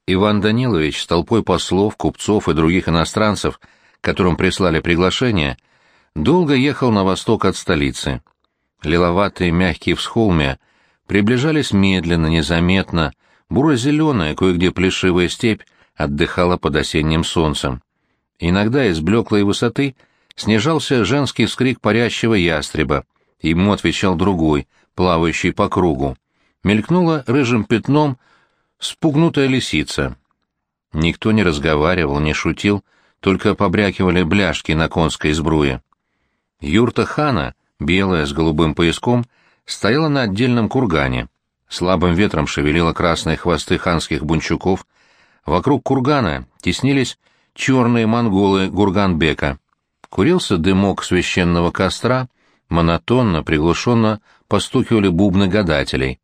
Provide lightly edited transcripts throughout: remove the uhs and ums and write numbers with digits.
Иван Данилович с толпой послов, купцов и других иностранцев, которым прислали приглашение, долго ехал на восток от столицы. Лиловатые мягкие всхолмья приближались медленно, незаметно, буро-зеленая, кое-где плешивая степь отдыхала под осенним солнцем. Иногда из блеклой высоты снижался женский вскрик парящего ястреба, ему отвечал другой, плавающий по кругу. Мелькнула рыжим пятном спугнутая лисица. Никто не разговаривал, не шутил, только побрякивали бляшки на конской сбруе. Юрта хана, белая с голубым пояском, стояла на отдельном кургане. Слабым ветром шевелило красные хвосты ханских бунчуков. Вокруг кургана теснились черные монголы Гурганбека. Курился дымок священного костра, монотонно, приглушенно постукивали бубны гадателей.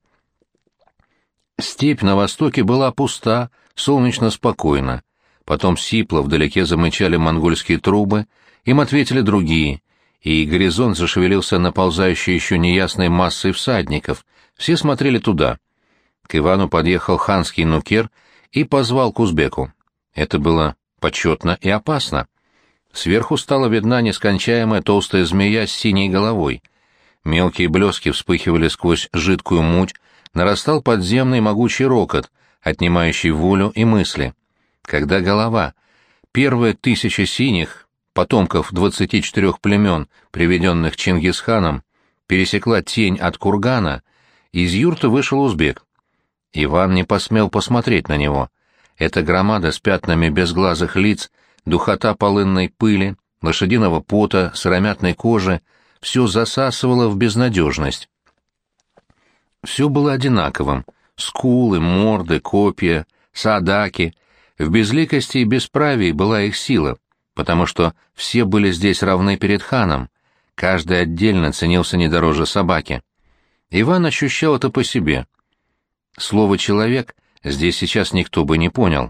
Степь на востоке была пуста, солнечно спокойна. Потом сипло вдалеке замычали монгольские трубы, им ответили другие, и горизонт зашевелился наползающей еще неясной массой всадников. Все смотрели туда. К Ивану подъехал ханский нукер и позвал к узбеку. Это было почетно и опасно. Сверху стала видна нескончаемая толстая змея с синей головой. Мелкие блески вспыхивали сквозь жидкую муть, нарастал подземный могучий рокот, отнимающий волю и мысли. Когда голова, первая 1000 синих, потомков 24 племен, приведенных Чингисханом, пересекла тень от кургана, из юрты вышел узбек. Иван не посмел посмотреть на него. Эта громада с пятнами безглазых лиц, духота полынной пыли, лошадиного пота, сыромятной кожи — все засасывало в безнадежность. Все было одинаковым — скулы, морды, копья, саадаки. В безликости и бесправии была их сила, потому что все были здесь равны перед ханом, каждый отдельно ценился не дороже собаки. Иван ощущал это по себе. Слово «человек» здесь сейчас никто бы не понял.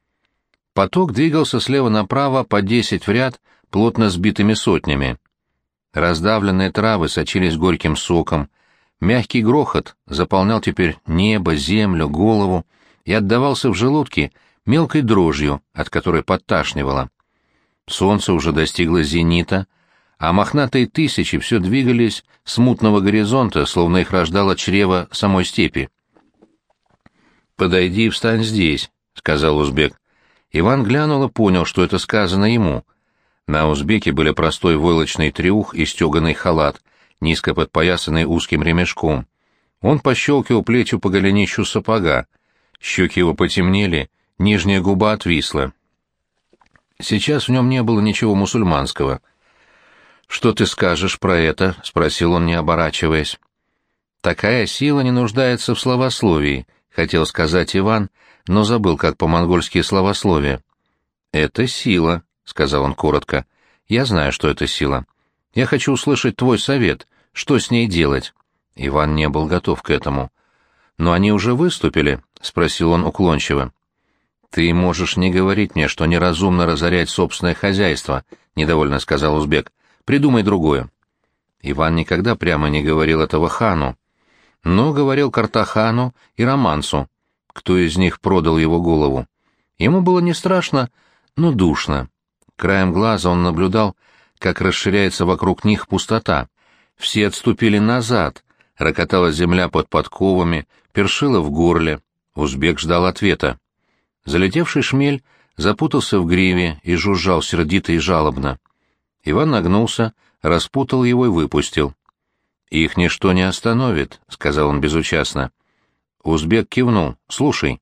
Поток двигался слева направо по 10 в ряд, плотно сбитыми сотнями. Раздавленные травы сочились горьким соком, мягкий грохот заполнял теперь небо, землю, голову и отдавался в желудке мелкой дрожью, от которой подташнивало. Солнце уже достигло зенита, а мохнатые тысячи все двигались с мутного горизонта, словно их рождало чрево самой степи. «Подойди и встань здесь», — сказал узбек. Иван глянул и понял, что это сказано ему. На узбеке были простой войлочный трюх и стеганый халат, низко подпоясанный узким ремешком. Он пощелкивал плетью по голенищу сапога. Щеки его потемнели, нижняя губа отвисла. Сейчас в нем не было ничего мусульманского. «Что ты скажешь про это?» — спросил он, не оборачиваясь. «Такая сила не нуждается в словословии», — хотел сказать Иван, но забыл, как по-монгольски словословие. «Это сила», — сказал он коротко. «Я знаю, что это сила. Я хочу услышать твой совет, что с ней делать». Иван не был готов к этому. «Но они уже выступили?» — спросил он уклончиво. «Ты можешь не говорить мне, что неразумно разорять собственное хозяйство», — недовольно сказал узбек. «Придумай другое». Иван никогда прямо не говорил этого хану, но говорил Картахану и Романсу, кто из них продал его голову. Ему было не страшно, но душно. Краем глаза он наблюдал, как расширяется вокруг них пустота. Все отступили назад, рокотала земля под подковами, першила в горле. Узбек ждал ответа. Залетевший шмель запутался в гриве и жужжал сердито и жалобно. Иван нагнулся, распутал его и выпустил. «Их ничто не остановит», — сказал он безучастно. Узбек кивнул. «Слушай».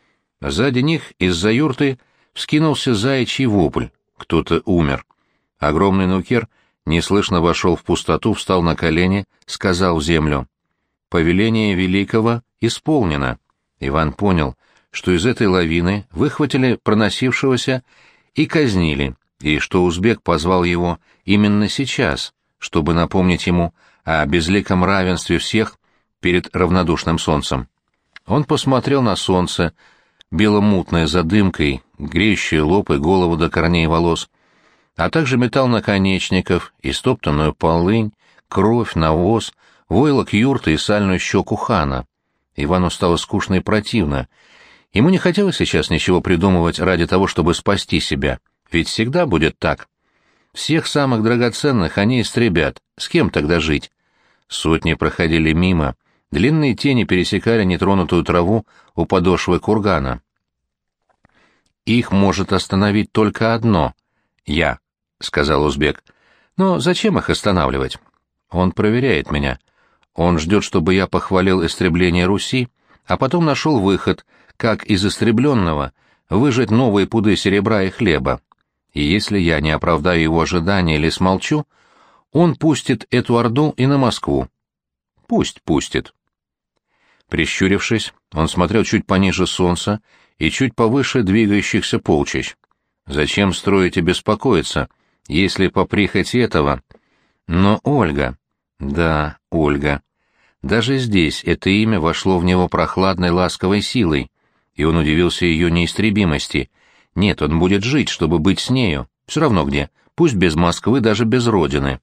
Сзади них из-за юрты вскинулся заячий вопль. Кто-то умер. Огромный нукер неслышно вошел в пустоту, встал на колени, сказал в землю: «Повеление великого исполнено». Иван понял, что из этой лавины выхватили проносившегося и казнили, и что узбек позвал его именно сейчас, чтобы напомнить ему о безликом равенстве всех перед равнодушным солнцем. Он посмотрел на солнце, беломутное за дымкой, греющее лоб и голову до корней волос, а также металл наконечников, истоптанную полынь, кровь, навоз, войлок юрты и сальную щеку хана. Ивану стало скучно и противно, Ему не хотелось сейчас ничего придумывать ради того, чтобы спасти себя, ведь всегда будет так. Всех самых драгоценных они истребят, с кем тогда жить? Сотни проходили мимо, длинные тени пересекали нетронутую траву у подошвы кургана. «Их может остановить только одно — я», — сказал узбек. «Но зачем их останавливать? Он проверяет меня. Он ждет, чтобы я похвалил истребление Руси, а потом нашел выход, как из истребленного выжать новые пуды серебра и хлеба. И если я не оправдаю его ожидания или смолчу, он пустит эту орду и на Москву. Пусть пустит». Прищурившись, он смотрел чуть пониже солнца и чуть повыше двигающихся полчищ. Зачем строить и беспокоиться, если по прихоти этого? Но Ольга... Да, Ольга. Даже здесь это имя вошло в него прохладной ласковой силой, и он удивился ее неистребимости. Нет, он будет жить, чтобы быть с нею, все равно где, пусть без Москвы, даже без родины.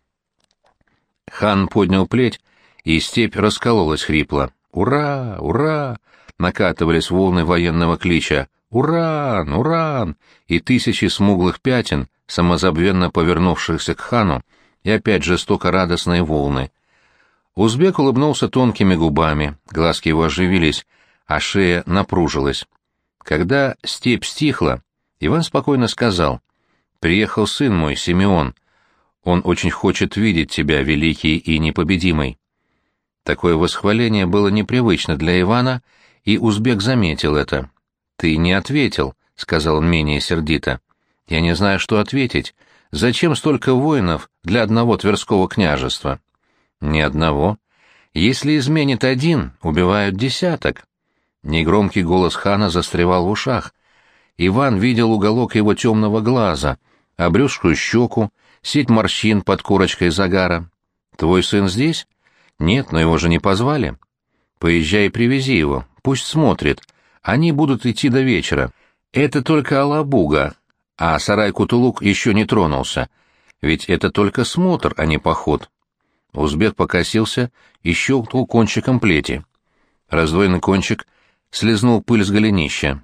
Хан поднял плеть, и степь раскололась хрипло. «Ура! Ура!» накатывались волны военного клича. «Уран! Уран!» и тысячи смуглых пятен, самозабвенно повернувшихся к хану, и опять жестоко радостные волны. Узбек улыбнулся тонкими губами, глазки его оживились, а шея напружилась. Когда степь стихла, Иван спокойно сказал: «Приехал сын мой, Симеон. Он очень хочет видеть тебя, великий и непобедимый». Такое восхваление было непривычно для Ивана, и узбек заметил это. «Ты не ответил», — сказал он менее сердито. «Я не знаю, что ответить. Зачем столько воинов для одного Тверского княжества?» «Ни одного. Если изменит один, убивают десяток». Негромкий голос хана застревал в ушах. Иван видел уголок его темного глаза, обрюзшую щеку, сеть морщин под корочкой загара. «Твой сын здесь?» «Нет, но его же не позвали». «Поезжай и привези его, пусть смотрит. Они будут идти до вечера. Это только Алабуга, а Сарай-Кутулук еще не тронулся. Ведь это только смотр, а не поход». Узбек покосился и щелкнул кончиком плети. Раздвоенный кончик слезнул пыль с голенища.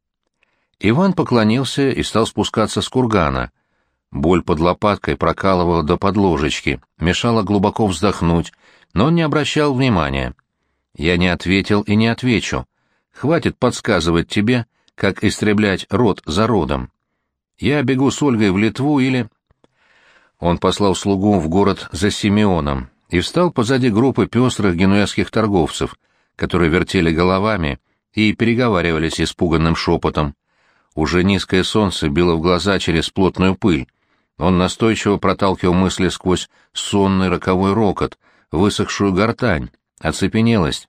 Иван поклонился и стал спускаться с кургана. Боль под лопаткой прокалывала до подложечки, мешала глубоко вздохнуть, но он не обращал внимания. «Я не ответил и не отвечу. Хватит подсказывать тебе, как истреблять род за родом. Я бегу с Ольгой в Литву или...» Он послал слугу в город за Симеоном и встал позади группы пестрых генуэзских торговцев, которые вертели головами и переговаривались испуганным шепотом. Уже низкое солнце било в глаза через плотную пыль. Он настойчиво проталкивал мысли сквозь сонный роковой рокот, высохшую гортань, оцепенелость.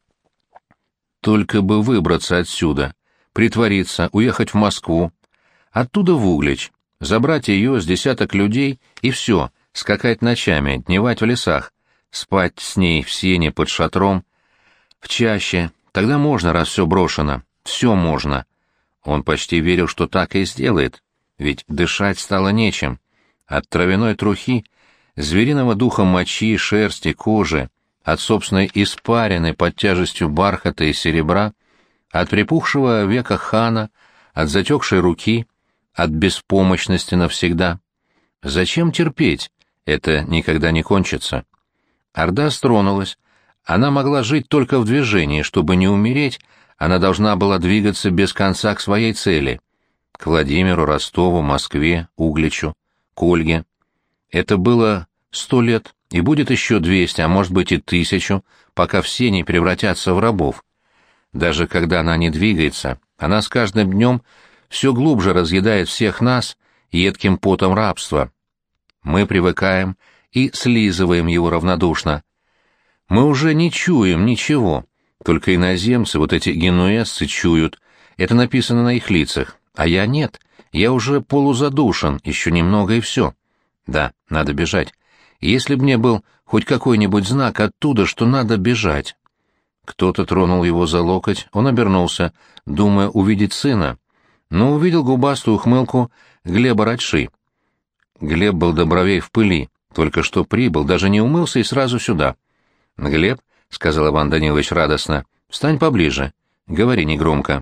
Только бы выбраться отсюда, притвориться, уехать в Москву, оттуда в Углич, забрать ее с десяток людей и все, скакать ночами, дневать в лесах, спать с ней в сене под шатром, в чаще, тогда можно, раз все брошено, все можно. Он почти верил, что так и сделает, ведь дышать стало нечем. От травяной трухи, звериного духа мочи, шерсти, кожи, от собственной испарины под тяжестью бархата и серебра, от припухшего века хана, от затекшей руки, от беспомощности навсегда. Зачем терпеть? Это никогда не кончится. Орда стронулась. Она могла жить только в движении. Чтобы не умереть, она должна была двигаться без конца к своей цели. К Владимиру, Ростову, Москве, Угличу, к Ольге. Это было 100 лет, и будет еще 200, а может быть и 1000, пока все не превратятся в рабов. Даже когда она не двигается, она с каждым днем все глубже разъедает всех нас едким потом рабства. Мы привыкаем и слизываем его равнодушно. Мы уже не чуем ничего, только иноземцы, вот эти генуэзцы, чуют. Это написано на их лицах, а я нет. Я уже полузадушен, еще немного и все. Да, надо бежать. Если б мне был хоть какой-нибудь знак оттуда, что надо бежать. Кто-то тронул его за локоть, он обернулся, думая увидеть сына, но увидел губастую ухмылку Глеба Радши. Глеб был до бровей в пыли, только что прибыл, даже не умылся и сразу сюда. «Глеб», — сказал Иван Данилович радостно, — «встань поближе. Говори негромко».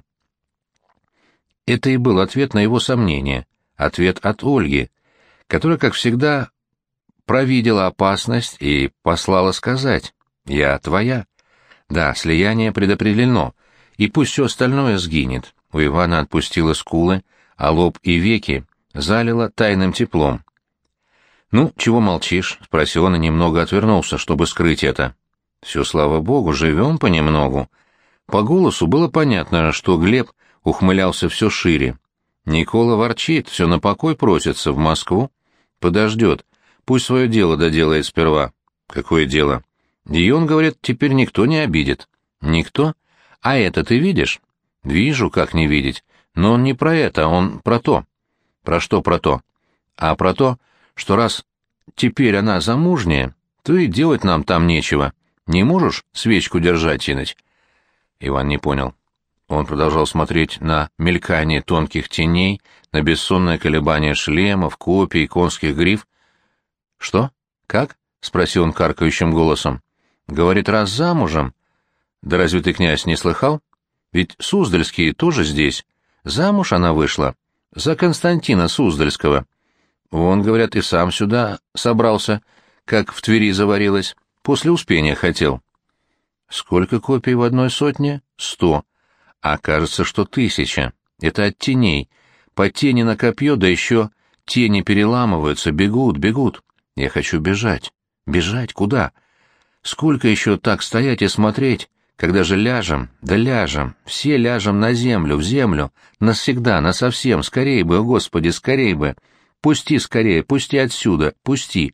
Это и был ответ на его сомнение, ответ от Ольги, которая, как всегда, провидела опасность и послала сказать: «Я твоя». Да, слияние предопределено, и пусть все остальное сгинет. У Ивана отпустило скулы, а лоб и веки залило тайным теплом. «Ну, чего молчишь?» — спросил он и немного отвернулся, чтобы скрыть это. «Все, слава богу, живем понемногу». По голосу было понятно, что Глеб ухмылялся все шире. Никола ворчит, все на покой просится, в Москву. Подождет, пусть свое дело доделает сперва. Какое дело? И он, говорит, теперь никто не обидит. Никто? А это ты видишь? Вижу, как не видеть. Но он не про это, он про то. Про что про то? А про то, что раз теперь она замужняя, то и делать нам там нечего. Не можешь свечку держать, Инночь?» Иван не понял. Он продолжал смотреть на мелькание тонких теней, на бессонное колебание шлемов, копий, конских гриф. «Что? Как?» — спросил он каркающим голосом. «Говорит, раз замужем. Да разве ты, князь, не слыхал? Ведь Суздальские тоже здесь. Замуж она вышла. За Константина Суздальского. Он, говорят, и сам сюда собрался, как в Твери заварилось. После Успения хотел». «Сколько копий в одной сотне? 100. А кажется, что 1000. Это от теней. По тени на копье, да еще тени переламываются, бегут, бегут. Я хочу бежать. Бежать куда? Сколько еще так стоять и смотреть, когда же ляжем, да ляжем, все ляжем на землю, в землю, навсегда, насовсем, скорей бы, о Господи, скорей бы. Пусти скорее, пусти отсюда, пусти».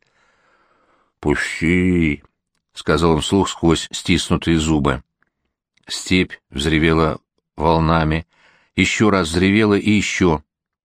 «Пусти», — сказал он вслух сквозь стиснутые зубы. Степь взревела волнами, еще раз взревела и еще.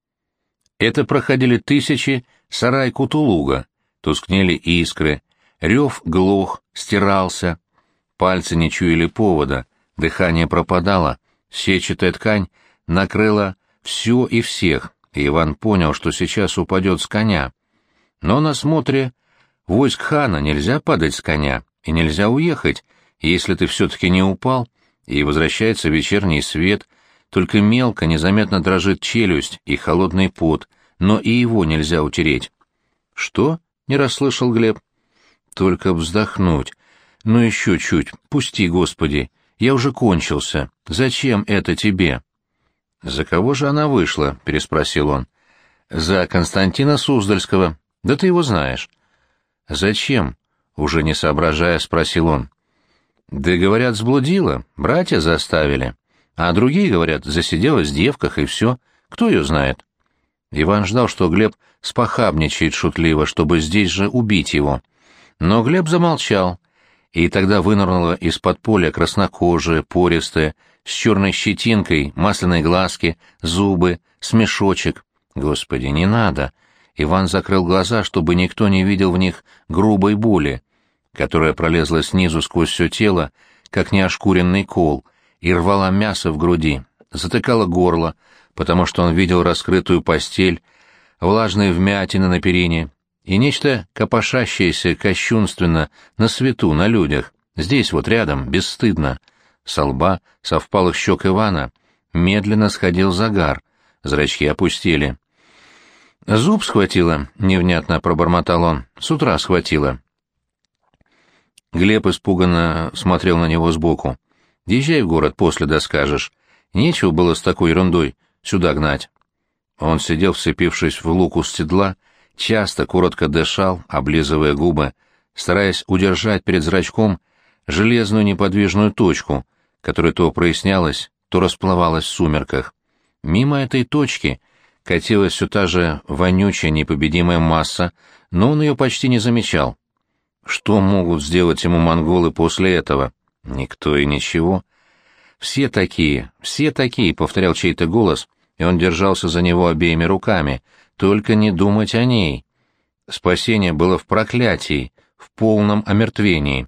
Это проходили тысячи сарай-кутулуга, тускнели искры, рев глох, стирался, пальцы не чуяли повода, дыхание пропадало, сетчатая ткань накрыла все и всех, и Иван понял, что сейчас упадет с коня. Но на смотре войск хана нельзя падать с коня, и нельзя уехать, если ты все-таки не упал, и возвращается вечерний свет, только мелко, незаметно дрожит челюсть и холодный пот, но и его нельзя утереть. «Что?» — не расслышал Глеб. «Только вздохнуть. Ну еще чуть. Пусти, Господи. Я уже кончился. Зачем это тебе?» «За кого же она вышла?» — переспросил он. «За Константина Суздальского. Да ты его знаешь». «Зачем?» — уже не соображая, спросил он. «Да, говорят, сблудила, братья заставили. А другие, говорят, засиделась в девках, и все. Кто ее знает?» Иван ждал, что Глеб спохабничает шутливо, чтобы здесь же убить его. Но Глеб замолчал, и тогда вынырнула из-под поля краснокожая, пористая, с черной щетинкой, масляной глазки, зубы, смешочек. Господи, не надо! Иван закрыл глаза, чтобы никто не видел в них грубой боли, которая пролезла снизу сквозь все тело, как неошкуренный кол, и рвала мясо в груди, затыкала горло, потому что он видел раскрытую постель, влажные вмятины на перине и нечто копошащееся кощунственно на свету, на людях, здесь вот рядом, бесстыдно. Со лба, со впалых щек Ивана, медленно сходил загар, зрачки опустили. «Зуб схватило», — невнятно пробормотал он, — «с утра схватило». Глеб испуганно смотрел на него сбоку. «Езжай в город, после доскажешь. Нечего было с такой ерундой сюда гнать». Он сидел, вцепившись в луку с седла, часто, коротко дышал, облизывая губы, стараясь удержать перед зрачком железную неподвижную точку, которая то прояснялась, то расплывалась в сумерках. Мимо этой точки катилась все та же вонючая непобедимая масса, но он ее почти не замечал. Что могут сделать ему монголы после этого? Никто и ничего. Все такие», — повторял чей-то голос, и он держался за него обеими руками. «Только не думать о ней». Спасение было в проклятии, в полном омертвении.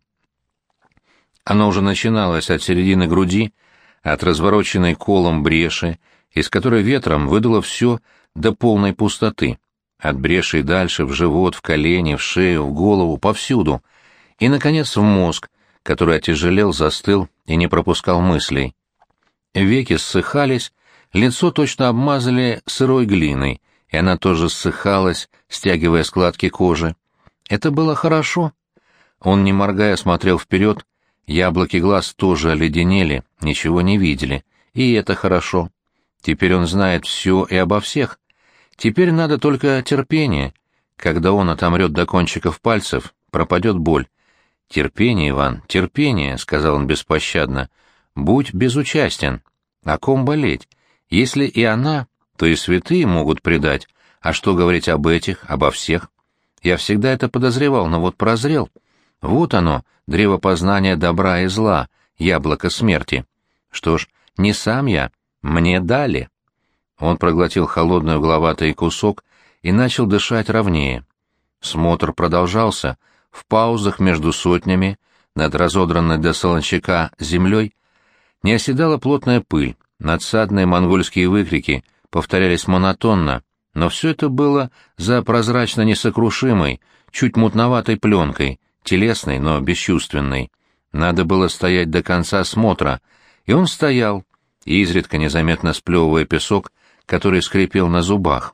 Оно уже начиналось от середины груди, от развороченной колом бреши, из которой ветром выдуло все до полной пустоты. От бреши и дальше, в живот, в колени, в шею, в голову, повсюду. И, наконец, в мозг, который отяжелел, застыл и не пропускал мыслей. Веки ссыхались, лицо точно обмазали сырой глиной, и она тоже ссыхалась, стягивая складки кожи. Это было хорошо. Он, не моргая, смотрел вперед, яблоки глаз тоже оледенели, ничего не видели, и это хорошо. Теперь он знает все и обо всех. Теперь надо только терпение. Когда он отомрет до кончиков пальцев, пропадет боль. «Терпение, Иван, терпение», — сказал он беспощадно. «Будь безучастен. О ком болеть? Если и она, то и святые могут предать. А что говорить об этих, обо всех? Я всегда это подозревал, но вот прозрел. Вот оно, древо познания добра и зла, яблоко смерти. Что ж, не сам я, мне дали». Он проглотил холодный угловатый кусок и начал дышать ровнее. Смотр продолжался. В паузах между сотнями, над разодранной до солончака землей, не оседала плотная пыль, надсадные монгольские выкрики повторялись монотонно, но все это было за прозрачно несокрушимой, чуть мутноватой пленкой, телесной, но бесчувственной. Надо было стоять до конца смотра, и он стоял, изредка незаметно сплевывая песок, который скрипел на зубах.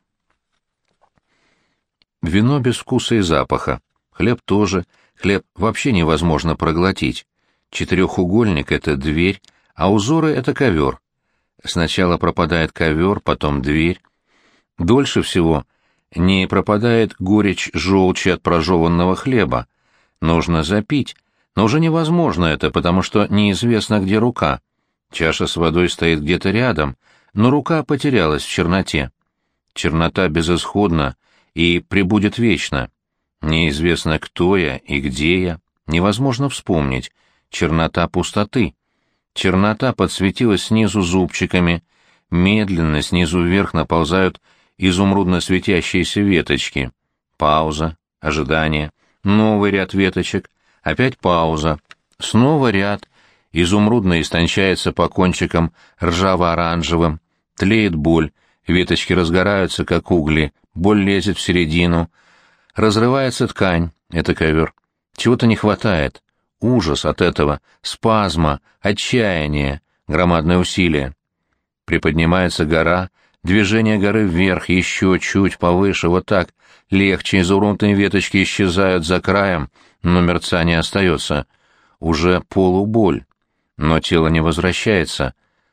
Вино без вкуса и запаха. Хлеб тоже. Хлеб вообще невозможно проглотить. Четырехугольник — это дверь, а узоры — это ковер. Сначала пропадает ковер, потом дверь. Дольше всего не пропадает горечь желчи от прожеванного хлеба. Нужно запить, но уже невозможно это, потому что неизвестно, где рука. Чаша с водой стоит где-то рядом, но рука потерялась в черноте. Чернота безысходна и пребудет вечно. Неизвестно, кто я и где я, невозможно вспомнить. Чернота пустоты. Чернота подсветилась снизу зубчиками, медленно снизу вверх наползают изумрудно светящиеся веточки. Пауза, ожидание, новый ряд веточек, опять пауза, снова ряд, изумрудно истончается по кончикам ржаво-оранжевым, тлеет боль, веточки разгораются, как угли, боль лезет в середину, разрывается ткань, это ковер. Чего-то не хватает. Ужас от этого, спазма, отчаяние, громадное усилие. Приподнимается гора, движение горы вверх, еще чуть повыше, вот так, легче, изумрудные веточки исчезают за краем, но мерцание остается. Уже полуболь. Но тело не возвращается.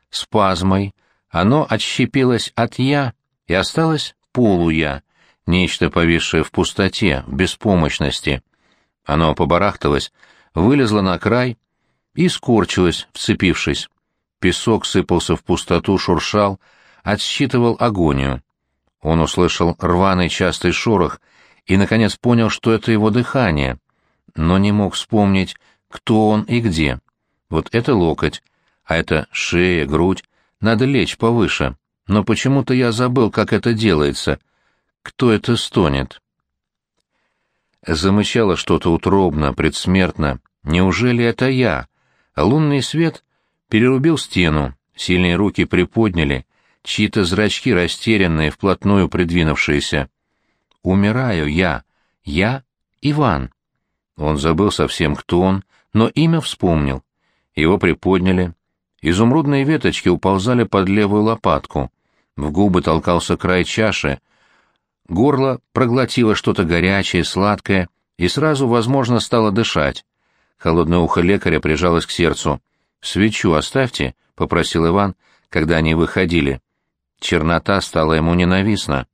Спазмой оно отщепилось от «я» и осталось полу-я. Нечто, повисшее в пустоте, в беспомощности. Оно побарахталось, вылезло на край и скорчилось, вцепившись. Песок сыпался в пустоту, шуршал, отсчитывал агонию. Он услышал рваный частый шорох и, наконец, понял, что это его дыхание, но не мог вспомнить, кто он и где. Вот это локоть, а это шея, грудь, надо лечь повыше, но почему-то я забыл, как это делается. Кто это стонет? Замычало что-то утробно, предсмертно. Неужели это я? Лунный свет перерубил стену, сильные руки приподняли, чьи-то зрачки растерянные, вплотную придвинувшиеся. Умираю я Иван. Он забыл совсем, кто он, но имя вспомнил. Его приподняли. Изумрудные веточки уползали под левую лопатку. В губы толкался край чаши. Горло проглотило что-то горячее, сладкое, и сразу, возможно, стало дышать. Холодное ухо лекаря прижалось к сердцу. «Свечу оставьте», — попросил Иван, когда они выходили. Чернота стала ему ненавистна.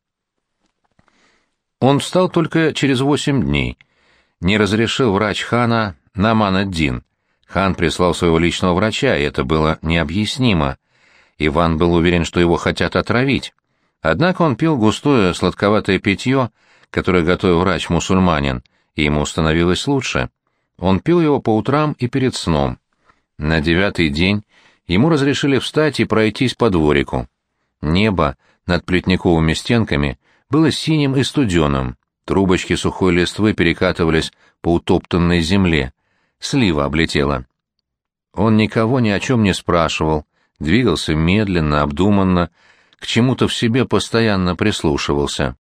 Он встал только через 8 дней. Не разрешил врач хана Наман-ад-Дин. Хан прислал своего личного врача, и это было необъяснимо. Иван был уверен, что его хотят отравить. Однако он пил густое сладковатое питье, которое готовил врач-мусульманин, и ему становилось лучше. Он пил его по утрам и перед сном. На 9-й день ему разрешили встать и пройтись по дворику. Небо над плетниковыми стенками было синим и студеным, трубочки сухой листвы перекатывались по утоптанной земле, слива облетела. Он никого ни о чем не спрашивал, двигался медленно, обдуманно, к чему-то в себе постоянно прислушивался.